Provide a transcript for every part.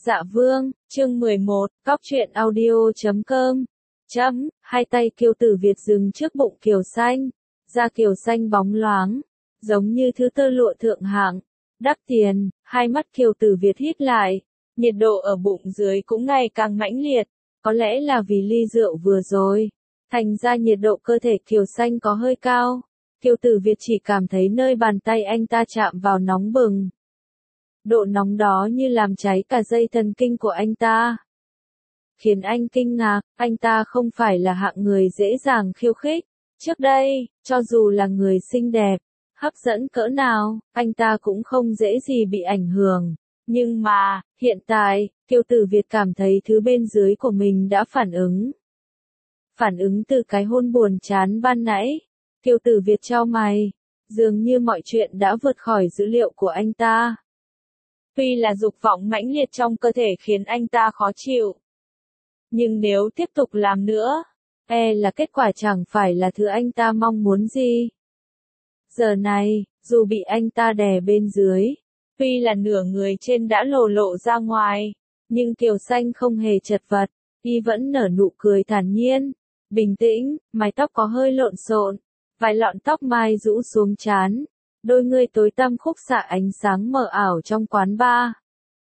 Dạ Vương, chương 11, Cóc truyện audio.com. Hai tay Kiều Tử Việt dừng trước bụng Kiều Xanh, da Kiều Xanh bóng loáng, giống như thứ tơ lụa thượng hạng, đắt tiền, hai mắt Kiều Tử Việt hít lại, nhiệt độ ở bụng dưới cũng ngày càng mãnh liệt, có lẽ là vì ly rượu vừa rồi, thành ra nhiệt độ cơ thể Kiều Xanh có hơi cao. Kiều Tử Việt chỉ cảm thấy nơi bàn tay anh ta chạm vào nóng bừng. Độ nóng đó như làm cháy cả dây thần kinh của anh ta. Khiến anh kinh ngạc, anh ta không phải là hạng người dễ dàng khiêu khích. Trước đây, cho dù là người xinh đẹp, hấp dẫn cỡ nào, anh ta cũng không dễ gì bị ảnh hưởng. Nhưng mà, hiện tại, Kiều Tử Việt cảm thấy thứ bên dưới của mình đã phản ứng. Phản ứng từ cái hôn buồn chán ban nãy. Kiều Tử Việt chau mày, dường như mọi chuyện đã vượt khỏi dữ liệu của anh ta. Tuy là dục vọng mãnh liệt trong cơ thể khiến anh ta khó chịu. Nhưng nếu tiếp tục làm nữa, là kết quả chẳng phải là thứ anh ta mong muốn gì. Giờ này, dù bị anh ta đè bên dưới, tuy là nửa người trên đã lộ ra ngoài, nhưng Kiều Xanh không hề chật vật, y vẫn nở nụ cười thản nhiên, bình tĩnh, mái tóc có hơi lộn xộn, vài lọn tóc mai rũ xuống trán. Đôi ngươi tối tăm khúc xạ ánh sáng mờ ảo trong quán bar.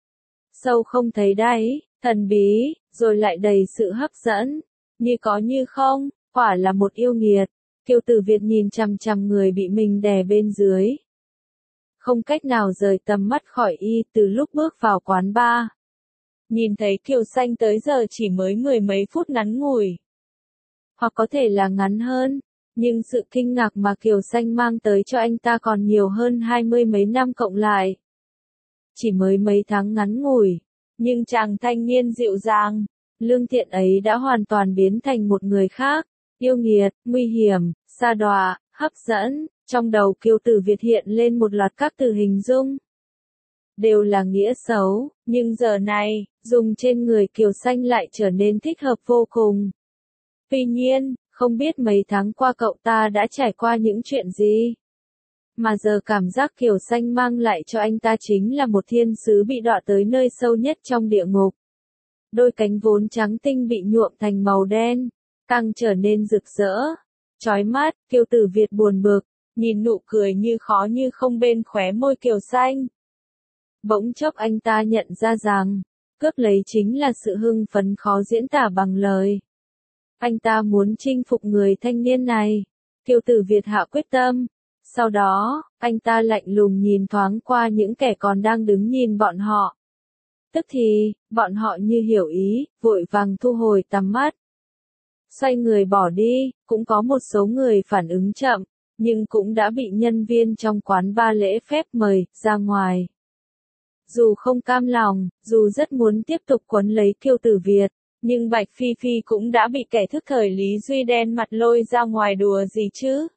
Sâu không thấy đáy, thần bí, rồi lại đầy sự hấp dẫn. Như có như không, quả là một yêu nghiệt. Kiều Tử Việt nhìn chằm chằm người bị mình đè bên dưới. Không cách nào rời tầm mắt khỏi y từ lúc bước vào quán bar. Nhìn thấy Kiều Xanh tới giờ chỉ mới mười mấy phút ngắn ngủi. Hoặc có thể là ngắn hơn. Nhưng sự kinh ngạc mà Kiều Xanh mang tới cho anh ta còn nhiều hơn 20 mấy năm cộng lại. Chỉ mới mấy tháng ngắn ngủi, nhưng chàng thanh niên dịu dàng, lương thiện ấy đã hoàn toàn biến thành một người khác, yêu nghiệt, nguy hiểm, sa đọa, hấp dẫn, trong đầu Kiều Tử Việt hiện lên một loạt các từ hình dung. Đều là nghĩa xấu, nhưng giờ này, dùng trên người Kiều Xanh lại trở nên thích hợp vô cùng. Tuy nhiên, không biết mấy tháng qua cậu ta đã trải qua những chuyện gì. Mà giờ cảm giác Kiều Xanh mang lại cho anh ta chính là một thiên sứ bị đọa tới nơi sâu nhất trong địa ngục. Đôi cánh vốn trắng tinh bị nhuộm thành màu đen, càng trở nên rực rỡ, chói mắt. Kiều Tử Việt buồn bực, nhìn nụ cười như khó như không bên khóe môi Kiều Xanh. Bỗng chốc anh ta nhận ra rằng, cướp lấy chính là sự hưng phấn khó diễn tả bằng lời. Anh ta muốn chinh phục người thanh niên này. Kiều Tử Việt hạ quyết tâm. Sau đó, anh ta lạnh lùng nhìn thoáng qua những kẻ còn đang đứng nhìn bọn họ. Tức thì, bọn họ như hiểu ý, vội vàng thu hồi tầm mắt. Xoay người bỏ đi, cũng có một số người phản ứng chậm, nhưng cũng đã bị nhân viên trong quán bar lễ phép mời ra ngoài. Dù không cam lòng, dù rất muốn tiếp tục quấn lấy Kiều Tử Việt, nhưng Bạch Phi Phi cũng đã bị kẻ thức thời Lý Duy đen mặt lôi ra ngoài đùa gì chứ.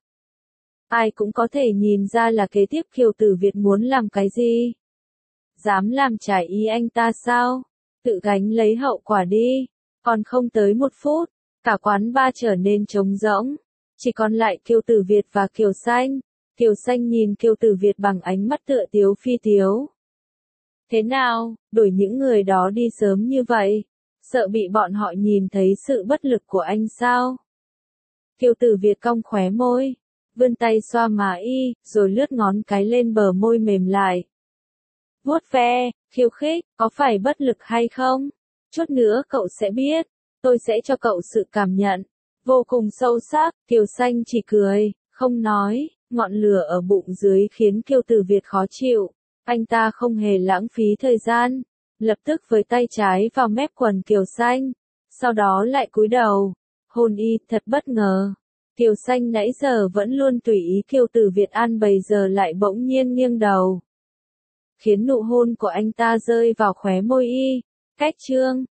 Ai cũng có thể nhìn ra là kế tiếp Kiều Tử Việt muốn làm cái gì. Dám làm trái ý anh ta sao? Tự gánh lấy hậu quả đi. Còn không tới một phút, cả quán bar trở nên trống rỗng. Chỉ còn lại Kiều Tử Việt và Kiều Xanh. Kiều Xanh nhìn Kiều Tử Việt bằng ánh mắt tựa tiếu phi tiếu. Thế nào, đuổi những người đó đi sớm như vậy? Sợ bị bọn họ nhìn thấy sự bất lực của anh sao? Kiều Tử Việt cong khóe môi, vươn tay xoa má y, rồi lướt ngón cái lên bờ môi mềm lại. Vuốt ve, khiêu khích, có phải bất lực hay không? Chút nữa cậu sẽ biết, tôi sẽ cho cậu sự cảm nhận. Vô cùng sâu sắc, Kiều Xanh chỉ cười, không nói, ngọn lửa ở bụng dưới khiến Kiều Tử Việt khó chịu. Anh ta không hề lãng phí thời gian. Lập tức với tay trái vào mép quần Kiều Xanh, sau đó lại cúi đầu, hôn y, thật bất ngờ. Kiều Xanh nãy giờ vẫn luôn tùy ý Kiều Tử Việt an bày giờ lại bỗng nhiên nghiêng đầu. Khiến nụ hôn của anh ta rơi vào khóe môi y, cách chương.